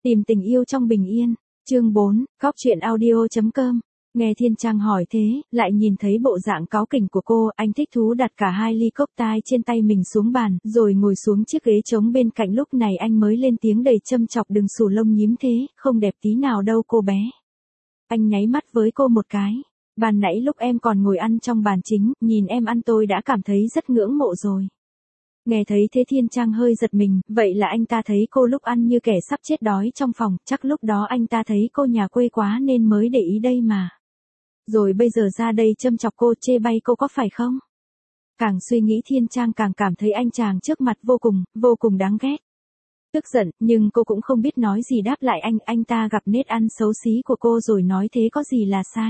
Tìm tình yêu trong bình yên. Chương 4, Cóc truyện audio.com. Nghe Thiên Trang hỏi thế, lại nhìn thấy bộ dạng cáu kỉnh của cô, anh thích thú đặt cả hai ly cốc tai trên tay mình xuống bàn, rồi ngồi xuống chiếc ghế trống bên cạnh. Lúc này anh mới lên tiếng đầy châm chọc, đừng xù lông nhím thế, không đẹp tí nào đâu cô bé. Anh nháy mắt với cô một cái. Ban nãy lúc em còn ngồi ăn trong bàn chính, nhìn em ăn tôi đã cảm thấy rất ngưỡng mộ rồi. Nghe thấy thế Thiên Trang hơi giật mình, vậy là anh ta thấy cô lúc ăn như kẻ sắp chết đói trong phòng, chắc lúc đó anh ta thấy cô nhà quê quá nên mới để ý đây mà. Rồi bây giờ ra đây châm chọc cô, chê bai cô có phải không? Càng suy nghĩ Thiên Trang càng cảm thấy anh chàng trước mặt vô cùng đáng ghét. Tức giận, nhưng cô cũng không biết nói gì đáp lại anh ta gặp nết ăn xấu xí của cô rồi nói thế có gì là sai.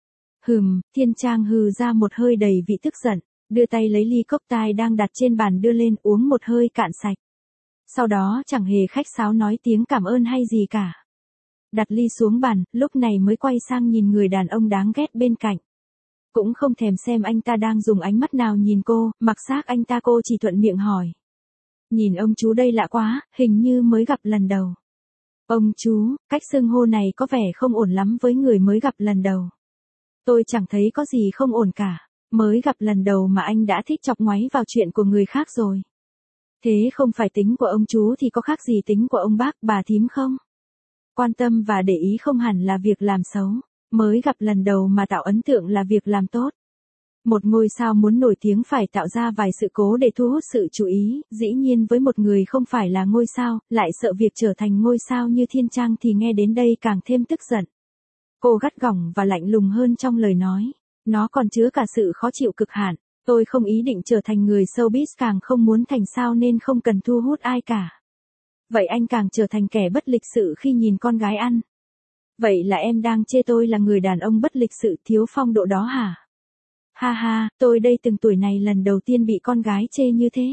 Thiên Trang hừ ra một hơi đầy vị tức giận, đưa tay lấy ly cốc tai đang đặt trên bàn đưa lên uống một hơi cạn sạch. Sau đó chẳng hề khách sáo nói tiếng cảm ơn hay gì cả. Đặt ly xuống bàn, lúc này mới quay sang nhìn người đàn ông đáng ghét bên cạnh. Cũng không thèm xem anh ta đang dùng ánh mắt nào nhìn cô, mặc xác anh ta cô chỉ thuận miệng hỏi. Nhìn ông chú đây lạ quá, hình như mới gặp lần đầu. Ông chú, cách xưng hô này có vẻ không ổn lắm với người mới gặp lần đầu. Tôi chẳng thấy có gì không ổn cả. Mới gặp lần đầu mà anh đã thích chọc ngoáy vào chuyện của người khác rồi. Thế không phải tính của ông chú thì có khác gì tính của ông bác, bà thím không? Quan tâm và để ý không hẳn là việc làm xấu. Mới gặp lần đầu mà tạo ấn tượng là việc làm tốt. Một ngôi sao muốn nổi tiếng phải tạo ra vài sự cố để thu hút sự chú ý, dĩ nhiên với một người không phải là ngôi sao, lại sợ việc trở thành ngôi sao như Thiên Trang thì nghe đến đây càng thêm tức giận. Cô gắt gỏng và lạnh lùng hơn trong lời nói. Nó còn chứa cả sự khó chịu cực hạn. Tôi không ý định trở thành người showbiz, càng không muốn thành sao nên không cần thu hút ai cả. Vậy anh càng trở thành kẻ bất lịch sự khi nhìn con gái ăn. Vậy là em đang chê tôi là người đàn ông bất lịch sự thiếu phong độ đó hả? Ha ha, tôi đây từng tuổi này lần đầu tiên bị con gái chê như thế.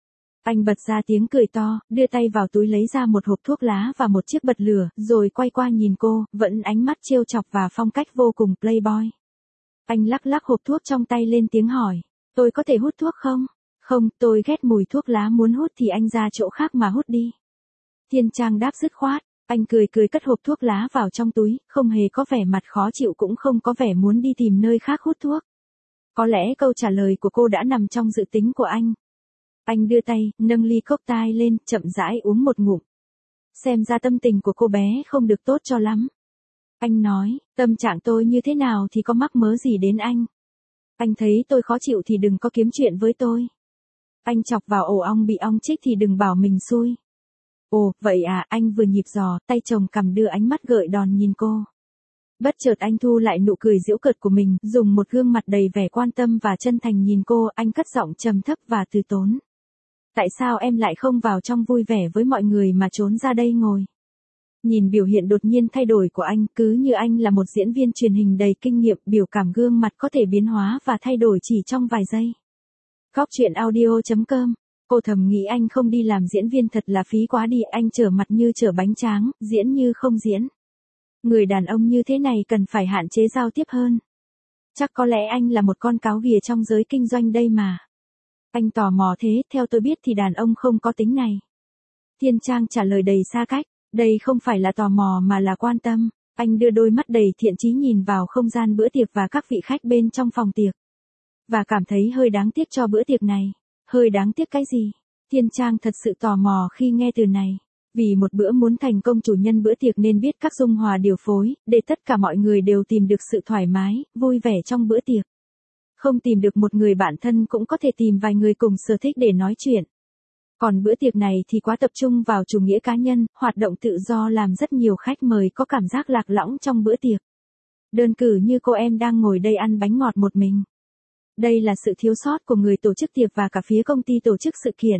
Anh bật ra tiếng cười to, đưa tay vào túi lấy ra một hộp thuốc lá và một chiếc bật lửa, rồi quay qua nhìn cô, vẫn ánh mắt trêu chọc và phong cách vô cùng playboy. Anh lắc lắc hộp thuốc trong tay lên tiếng hỏi, tôi có thể hút thuốc không? Không, tôi ghét mùi thuốc lá, muốn hút thì anh ra chỗ khác mà hút đi. Thiên Trang đáp dứt khoát, anh cười cất hộp thuốc lá vào trong túi, không hề có vẻ mặt khó chịu cũng không có vẻ muốn đi tìm nơi khác hút thuốc. Có lẽ câu trả lời của cô đã nằm trong dự tính của anh. Anh đưa tay, nâng ly cốc tai lên, chậm rãi uống một ngụm. Xem ra tâm tình của cô bé không được tốt cho lắm. Anh nói, tâm trạng tôi như thế nào thì có mắc mớ gì đến anh. Anh thấy tôi khó chịu thì đừng có kiếm chuyện với tôi. Anh chọc vào ổ ong bị ong chích thì đừng bảo mình xui. Ồ, vậy à, anh vừa nhịp giò, tay chồng cằm đưa ánh mắt gợi đòn nhìn cô. Bất chợt anh thu lại nụ cười giễu cợt của mình, dùng một gương mặt đầy vẻ quan tâm và chân thành nhìn cô, anh cất giọng trầm thấp và từ tốn. Tại sao em lại không vào trong vui vẻ với mọi người mà trốn ra đây ngồi? Nhìn biểu hiện đột nhiên thay đổi của anh, cứ như anh là một diễn viên truyền hình đầy kinh nghiệm, biểu cảm gương mặt có thể biến hóa và thay đổi chỉ trong vài giây. Cóc truyện audio.com. Cô thầm nghĩ anh không đi làm diễn viên thật là phí quá đi, anh trở mặt như trở bánh tráng, diễn như không diễn. Người đàn ông như thế này cần phải hạn chế giao tiếp hơn. Chắc có lẽ anh là một con cáo ghìa trong giới kinh doanh đây mà. Anh tò mò thế, theo tôi biết thì đàn ông không có tính này. Thiên Trang trả lời đầy xa cách. Đây không phải là tò mò mà là quan tâm. Anh đưa đôi mắt đầy thiện chí nhìn vào không gian bữa tiệc và các vị khách bên trong phòng tiệc. Và cảm thấy hơi đáng tiếc cho bữa tiệc này. Hơi đáng tiếc cái gì? Thiên Trang thật sự tò mò khi nghe từ này. Vì một bữa muốn thành công chủ nhân bữa tiệc nên biết các dung hòa điều phối, để tất cả mọi người đều tìm được sự thoải mái, vui vẻ trong bữa tiệc. Không tìm được một người bạn thân cũng có thể tìm vài người cùng sở thích để nói chuyện. Còn bữa tiệc này thì quá tập trung vào chủ nghĩa cá nhân, hoạt động tự do làm rất nhiều khách mời có cảm giác lạc lõng trong bữa tiệc. Đơn cử như cô em đang ngồi đây ăn bánh ngọt một mình. Đây là sự thiếu sót của người tổ chức tiệc và cả phía công ty tổ chức sự kiện.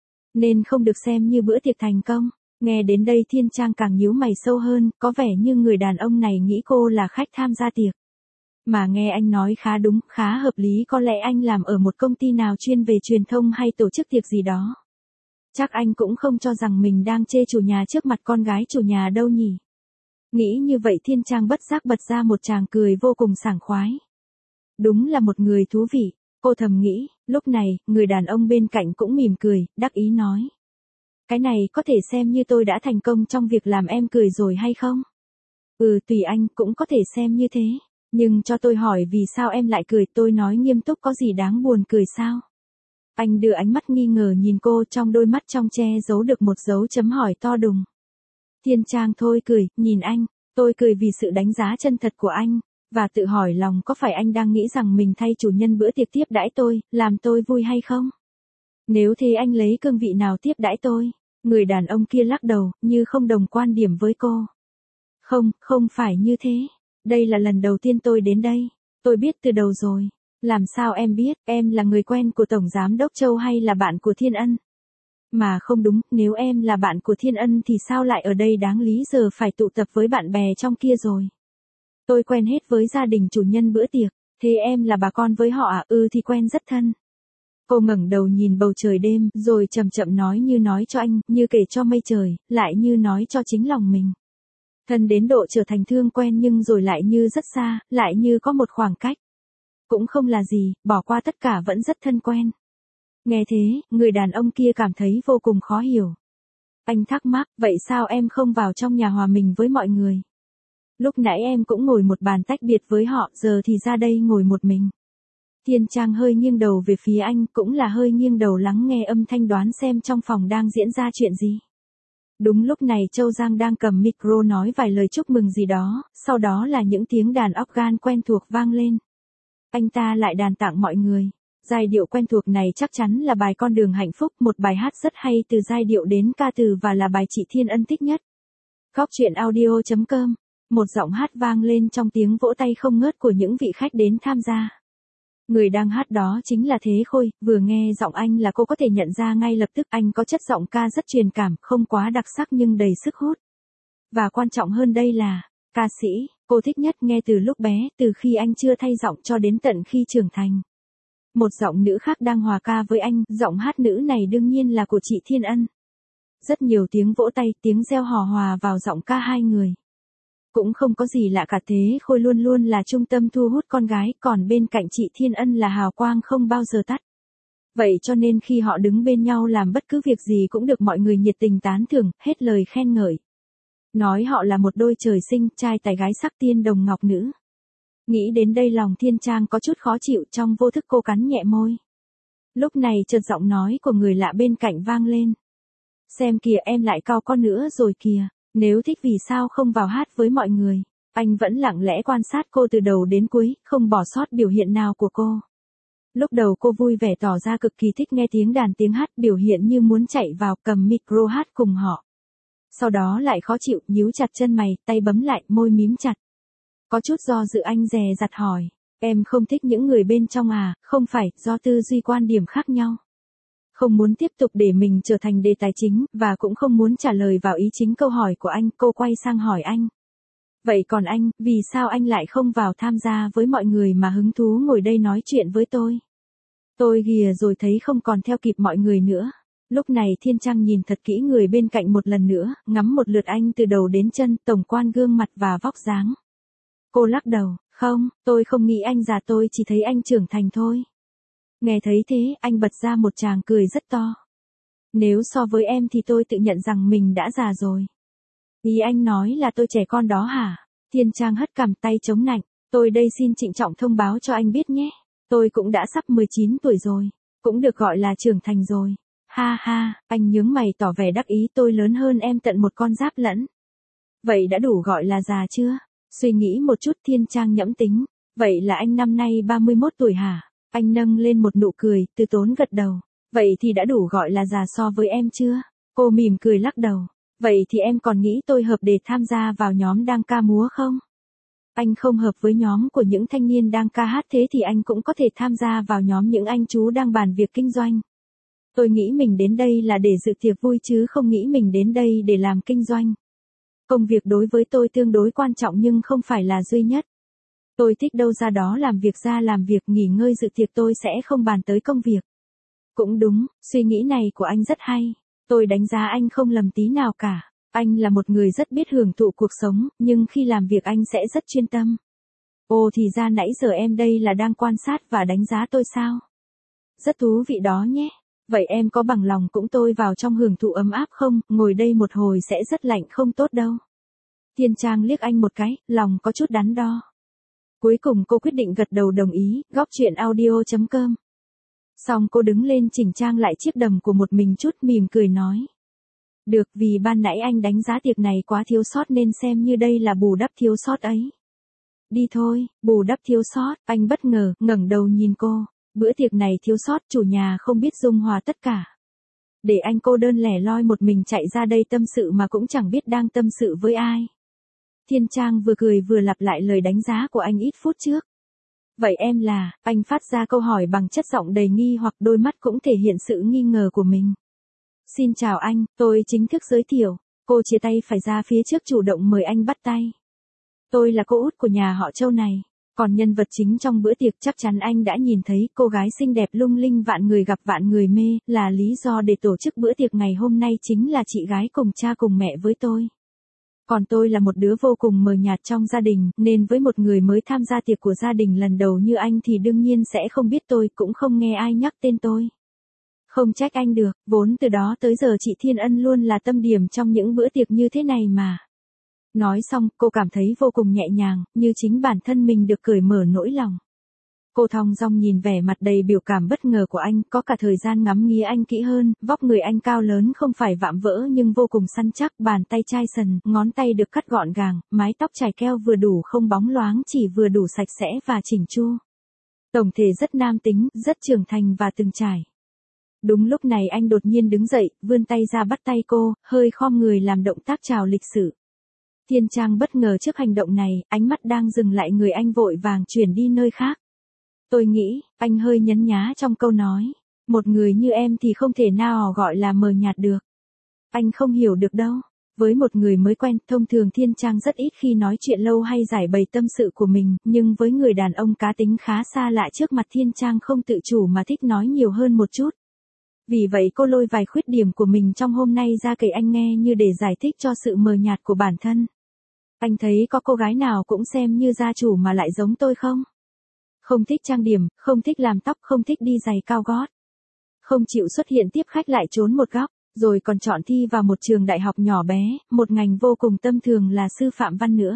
Nên không được xem như bữa tiệc thành công. Nghe đến đây Thiên Trang càng nhíu mày sâu hơn, có vẻ như người đàn ông này nghĩ cô là khách tham gia tiệc. Mà nghe anh nói khá đúng, khá hợp lý, có lẽ anh làm ở một công ty nào chuyên về truyền thông hay tổ chức tiệc gì đó. Chắc anh cũng không cho rằng mình đang chê chủ nhà trước mặt con gái chủ nhà đâu nhỉ. Nghĩ như vậy Thiên Trang bất giác bật ra một tràng cười vô cùng sảng khoái. Đúng là một người thú vị, cô thầm nghĩ. Lúc này, người đàn ông bên cạnh cũng mỉm cười, đắc ý nói. Cái này có thể xem như tôi đã thành công trong việc làm em cười rồi hay không? Tùy anh, cũng có thể xem như thế. Nhưng cho tôi hỏi vì sao em lại cười, tôi nói nghiêm túc, có gì đáng buồn cười sao? Anh đưa ánh mắt nghi ngờ nhìn cô, trong đôi mắt trong che giấu được một dấu chấm hỏi to đùng. Thiên Trang thôi cười, nhìn anh, tôi cười vì sự đánh giá chân thật của anh, và tự hỏi lòng có phải anh đang nghĩ rằng mình thay chủ nhân bữa tiệc tiếp đãi tôi, làm tôi vui hay không? Nếu thế anh lấy cương vị nào tiếp đãi tôi? Người đàn ông kia lắc đầu, như không đồng quan điểm với cô. Không, không phải như thế. Đây là lần đầu tiên tôi đến đây. Tôi biết từ đầu rồi. Làm sao em biết, em là người quen của Tổng Giám Đốc Châu hay là bạn của Thiên Ân? Mà không đúng, nếu em là bạn của Thiên Ân thì sao lại ở đây, đáng lý giờ phải tụ tập với bạn bè trong kia rồi. Tôi quen hết với gia đình chủ nhân bữa tiệc, thế em là bà con với họ à? Thì quen rất thân. Cô ngẩng đầu nhìn bầu trời đêm, rồi chậm chậm nói, như nói cho anh, như kể cho mây trời, lại như nói cho chính lòng mình. Thân đến độ trở thành thương quen, nhưng rồi lại như rất xa, lại như có một khoảng cách. Cũng không là gì, bỏ qua tất cả vẫn rất thân quen. Nghe thế, người đàn ông kia cảm thấy vô cùng khó hiểu. Anh thắc mắc, vậy sao em không vào trong nhà hòa mình với mọi người? Lúc nãy em cũng ngồi một bàn tách biệt với họ, giờ thì ra đây ngồi một mình. Thiên Trang hơi nghiêng đầu về phía anh, cũng là hơi nghiêng đầu lắng nghe âm thanh, đoán xem trong phòng đang diễn ra chuyện gì. Đúng lúc này Châu Giang đang cầm micro nói vài lời chúc mừng gì đó, sau đó là những tiếng đàn organ quen thuộc vang lên. Anh ta lại đàn tặng mọi người. Giai điệu quen thuộc này chắc chắn là bài Con đường hạnh phúc, một bài hát rất hay từ giai điệu đến ca từ, và là bài chị Thiên Ân thích nhất. Góc truyện audio.com. Một giọng hát vang lên trong tiếng vỗ tay không ngớt của những vị khách đến tham gia. Người đang hát đó chính là Thế Khôi, vừa nghe giọng anh là cô có thể nhận ra ngay lập tức, anh có chất giọng ca rất truyền cảm, không quá đặc sắc nhưng đầy sức hút. Và quan trọng hơn đây là, ca sĩ, cô thích nhất nghe từ lúc bé, từ khi anh chưa thay giọng cho đến tận khi trưởng thành. Một giọng nữ khác đang hòa ca với anh, giọng hát nữ này đương nhiên là của chị Thiên Ân. Rất nhiều tiếng vỗ tay, tiếng reo hò hòa vào giọng ca hai người. Cũng không có gì lạ cả, Thế Khôi luôn luôn là trung tâm thu hút con gái, còn bên cạnh chị Thiên Ân là hào quang không bao giờ tắt. Vậy cho nên khi họ đứng bên nhau làm bất cứ việc gì cũng được mọi người nhiệt tình tán thưởng, hết lời khen ngợi. Nói họ là một đôi trời sinh, trai tài gái sắc, tiên đồng ngọc nữ. Nghĩ đến đây lòng Thiên Trang có chút khó chịu, trong vô thức cô cắn nhẹ môi. Lúc này chợt giọng nói của người lạ bên cạnh vang lên. Xem kìa, em lại cau con nữa rồi kìa, nếu thích vì sao không vào hát với mọi người. Anh vẫn lặng lẽ quan sát cô từ đầu đến cuối, không bỏ sót biểu hiện nào của cô. Lúc đầu cô vui vẻ tỏ ra cực kỳ thích nghe tiếng đàn tiếng hát, biểu hiện như muốn chạy vào cầm micro hát cùng họ. Sau đó lại khó chịu, nhíu chặt chân mày, tay bấm lại, môi mím chặt. Có chút do dự, anh dè dặt hỏi, em không thích những người bên trong à? Không phải, do tư duy quan điểm khác nhau. Không muốn tiếp tục để mình trở thành đề tài chính, và cũng không muốn trả lời vào ý chính câu hỏi của anh, cô quay sang hỏi anh. Vậy còn anh, vì sao anh lại không vào tham gia với mọi người mà hứng thú ngồi đây nói chuyện với tôi? Tôi ghìa rồi thấy không còn theo kịp mọi người nữa. Lúc này Thiên Trang nhìn thật kỹ người bên cạnh một lần nữa, ngắm một lượt anh từ đầu đến chân, tổng quan gương mặt và vóc dáng. Cô lắc đầu, không, tôi không nghĩ anh già, tôi chỉ thấy anh trưởng thành thôi. Nghe thấy thế, anh bật ra một tràng cười rất to. Nếu so với em thì tôi tự nhận rằng mình đã già rồi. Ý anh nói là tôi trẻ con đó hả? Thiên Trang hất cằm, tay chống nạnh. Tôi đây xin trịnh trọng thông báo cho anh biết nhé. Tôi cũng đã sắp 19 tuổi rồi. Cũng được gọi là trưởng thành rồi. Ha ha, anh nhướng mày tỏ vẻ đắc ý, tôi lớn hơn em tận một con giáp lẫn. Vậy đã đủ gọi là già chưa? Suy nghĩ một chút, Thiên Trang nhẫm tính. Vậy là anh năm nay 31 tuổi hả? Anh nâng lên một nụ cười, từ tốn gật đầu. Vậy thì đã đủ gọi là già so với em chưa? Cô mỉm cười lắc đầu. Vậy thì em còn nghĩ tôi hợp để tham gia vào nhóm đang ca múa không? Anh không hợp với nhóm của những thanh niên đang ca hát, thế thì anh cũng có thể tham gia vào nhóm những anh chú đang bàn việc kinh doanh. Tôi nghĩ mình đến đây là để dự tiệc vui chứ không nghĩ mình đến đây để làm kinh doanh. Công việc đối với tôi tương đối quan trọng nhưng không phải là duy nhất. Tôi thích đâu ra đó làm việc, ra làm việc, nghỉ ngơi dự tiệc, tôi sẽ không bàn tới công việc. Cũng đúng, suy nghĩ này của anh rất hay. Tôi đánh giá anh không lầm tí nào cả. Anh là một người rất biết hưởng thụ cuộc sống, nhưng khi làm việc anh sẽ rất chuyên tâm. Ồ, thì ra nãy giờ em đây là đang quan sát và đánh giá tôi sao? Rất thú vị đó nhé. Vậy em có bằng lòng cũng tôi vào trong hưởng thụ ấm áp không, ngồi đây một hồi sẽ rất lạnh không tốt đâu. Thiên Trang liếc anh một cái, lòng có chút đắn đo. Cuối cùng cô quyết định gật đầu đồng ý, góc chuyện audio.com. Xong cô đứng lên chỉnh trang lại chiếc đầm của một mình chút mỉm cười nói. Được, vì ban nãy anh đánh giá tiệc này quá thiếu sót nên xem như đây là bù đắp thiếu sót ấy. Đi thôi, bù đắp thiếu sót, anh bất ngờ, ngẩng đầu nhìn cô. Bữa tiệc này thiếu sót, chủ nhà không biết dung hòa tất cả. Để anh cô đơn lẻ loi một mình chạy ra đây tâm sự mà cũng chẳng biết đang tâm sự với ai. Thiên Trang vừa cười vừa lặp lại lời đánh giá của anh ít phút trước. Vậy em là, anh phát ra câu hỏi bằng chất giọng đầy nghi hoặc đôi mắt cũng thể hiện sự nghi ngờ của mình. Xin chào anh, tôi chính thức giới thiệu. Cô chia tay phải ra phía trước chủ động mời anh bắt tay. Tôi là cô út của nhà họ Châu này. Còn nhân vật chính trong bữa tiệc chắc chắn anh đã nhìn thấy, cô gái xinh đẹp lung linh vạn người gặp vạn người mê, là lý do để tổ chức bữa tiệc ngày hôm nay chính là chị gái cùng cha cùng mẹ với tôi. Còn tôi là một đứa vô cùng mờ nhạt trong gia đình, nên với một người mới tham gia tiệc của gia đình lần đầu như anh thì đương nhiên sẽ không biết tôi, cũng không nghe ai nhắc tên tôi. Không trách anh được, vốn từ đó tới giờ chị Thiên Ân luôn là tâm điểm trong những bữa tiệc như thế này mà. Nói xong, cô cảm thấy vô cùng nhẹ nhàng, như chính bản thân mình được cởi mở nỗi lòng. Cô thong dong nhìn vẻ mặt đầy biểu cảm bất ngờ của anh, có cả thời gian ngắm nghía anh kỹ hơn, vóc người anh cao lớn không phải vạm vỡ nhưng vô cùng săn chắc, bàn tay chai sần, ngón tay được cắt gọn gàng, mái tóc chải keo vừa đủ không bóng loáng chỉ vừa đủ sạch sẽ và chỉnh chu. Tổng thể rất nam tính, rất trưởng thành và từng trải. Đúng lúc này anh đột nhiên đứng dậy, vươn tay ra bắt tay cô, hơi khom người làm động tác chào lịch sự. Thiên Trang bất ngờ trước hành động này, ánh mắt đang dừng lại người anh vội vàng chuyển đi nơi khác. Tôi nghĩ, anh hơi nhấn nhá trong câu nói. Một người như em thì không thể nào gọi là mờ nhạt được. Anh không hiểu được đâu. Với một người mới quen, thông thường Thiên Trang rất ít khi nói chuyện lâu hay giải bày tâm sự của mình, nhưng với người đàn ông cá tính khá xa lạ trước mặt Thiên Trang không tự chủ mà thích nói nhiều hơn một chút. Vì vậy cô lôi vài khuyết điểm của mình trong hôm nay ra kể anh nghe như để giải thích cho sự mờ nhạt của bản thân. Anh thấy có cô gái nào cũng xem như gia chủ mà lại giống tôi không? Không thích trang điểm, không thích làm tóc, không thích đi giày cao gót. Không chịu xuất hiện tiếp khách lại trốn một góc, rồi còn chọn thi vào một trường đại học nhỏ bé, một ngành vô cùng tâm thường là sư phạm văn nữa.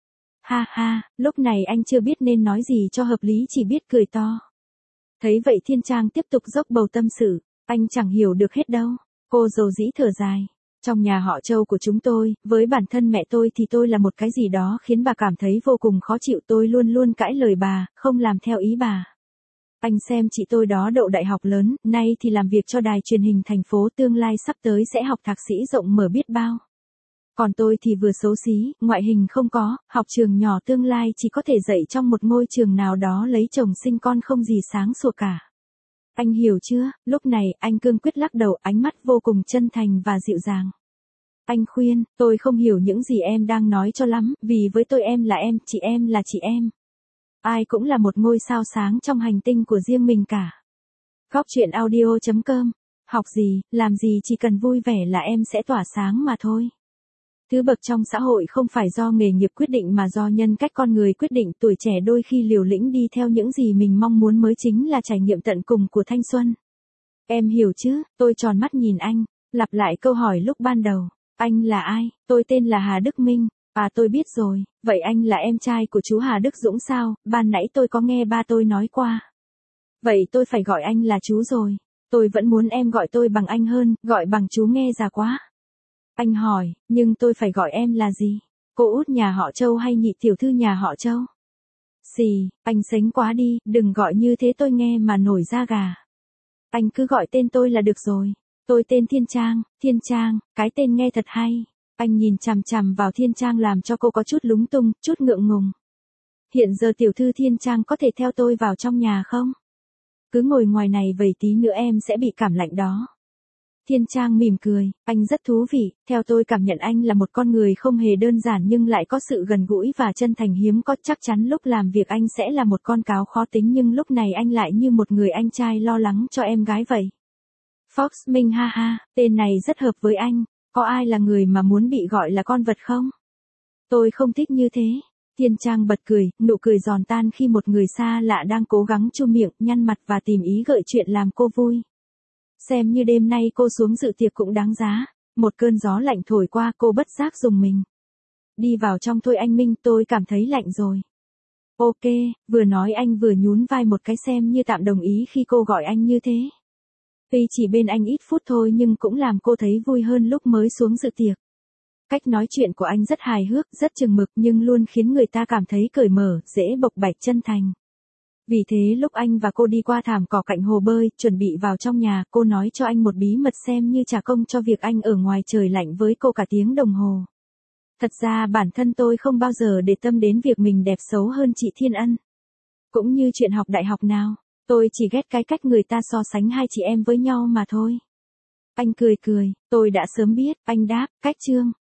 Ha ha, lúc này anh chưa biết nên nói gì cho hợp lý chỉ biết cười to. Thấy vậy Thiên Trang tiếp tục dốc bầu tâm sự, anh chẳng hiểu được hết đâu. Cô dầu dĩ thở dài. Trong nhà họ Châu của chúng tôi, với bản thân mẹ tôi thì tôi là một cái gì đó khiến bà cảm thấy vô cùng khó chịu, tôi luôn luôn cãi lời bà, không làm theo ý bà. Anh xem chị tôi đó đậu đại học lớn, nay thì làm việc cho đài truyền hình thành phố, tương lai sắp tới sẽ học thạc sĩ rộng mở biết bao. Còn tôi thì vừa xấu xí, ngoại hình không có, học trường nhỏ tương lai chỉ có thể dạy trong một ngôi trường nào đó lấy chồng sinh con không gì sáng sủa cả. Anh hiểu chưa? Lúc này, anh cương quyết lắc đầu, ánh mắt vô cùng chân thành và dịu dàng. Anh khuyên, tôi không hiểu những gì em đang nói cho lắm, vì với tôi em là em, chị em là chị em. Ai cũng là một ngôi sao sáng trong hành tinh của riêng mình cả. Góc chuyện audio.com. Học gì, làm gì chỉ cần vui vẻ là em sẽ tỏa sáng mà thôi. Thứ bậc trong xã hội không phải do nghề nghiệp quyết định mà do nhân cách con người quyết định, tuổi trẻ đôi khi liều lĩnh đi theo những gì mình mong muốn mới chính là trải nghiệm tận cùng của thanh xuân. Em hiểu chứ? Tôi tròn mắt nhìn anh, lặp lại câu hỏi lúc ban đầu. Anh là ai? Tôi tên là Hà Đức Minh. À tôi biết rồi, vậy anh là em trai của chú Hà Đức Dũng sao? Ban nãy tôi có nghe ba tôi nói qua. Vậy tôi phải gọi anh là chú rồi. Tôi vẫn muốn em gọi tôi bằng anh hơn, gọi bằng chú nghe già quá. Anh hỏi, nhưng tôi phải gọi em là gì? Cô út nhà họ Châu hay nhị tiểu thư nhà họ Châu? Xì, anh sánh quá đi, đừng gọi như thế tôi nghe mà nổi da gà. Anh cứ gọi tên tôi là được rồi. Tôi tên Thiên Trang, cái tên nghe thật hay. Anh nhìn chằm chằm vào Thiên Trang làm cho cô có chút lúng túng, chút ngượng ngùng. Hiện giờ tiểu thư Thiên Trang có thể theo tôi vào trong nhà không? Cứ ngồi ngoài này vầy tí nữa em sẽ bị cảm lạnh đó. Thiên Trang mỉm cười, anh rất thú vị, theo tôi cảm nhận anh là một con người không hề đơn giản nhưng lại có sự gần gũi và chân thành hiếm có, chắc chắn lúc làm việc anh sẽ là một con cáo khó tính nhưng lúc này anh lại như một người anh trai lo lắng cho em gái vậy. Fox Minh ha ha, tên này rất hợp với anh, có ai là người mà muốn bị gọi là con vật không? Tôi không thích như thế. Thiên Trang bật cười, nụ cười giòn tan khi một người xa lạ đang cố gắng chu miệng, nhăn mặt và tìm ý gợi chuyện làm cô vui. Xem như đêm nay cô xuống dự tiệc cũng đáng giá. Một cơn gió lạnh thổi qua, cô bất giác rùng mình. Đi vào trong thôi anh Minh, tôi cảm thấy lạnh rồi. Ok, vừa nói anh vừa nhún vai một cái xem như tạm đồng ý khi cô gọi anh như thế. Tuy chỉ bên anh ít phút thôi nhưng cũng làm cô thấy vui hơn lúc mới xuống dự tiệc. Cách nói chuyện của anh rất hài hước, rất chừng mực nhưng luôn khiến người ta cảm thấy cởi mở, dễ bộc bạch chân thành. Vì thế lúc anh và cô đi qua thảm cỏ cạnh hồ bơi, chuẩn bị vào trong nhà, cô nói cho anh một bí mật xem như trả công cho việc anh ở ngoài trời lạnh với cô cả tiếng đồng hồ. Thật ra bản thân tôi không bao giờ để tâm đến việc mình đẹp xấu hơn chị Thiên Ân. Cũng như chuyện học đại học nào, tôi chỉ ghét cái cách người ta so sánh hai chị em với nhau mà thôi. Anh cười cười, tôi đã sớm biết, anh đáp, cách Trương.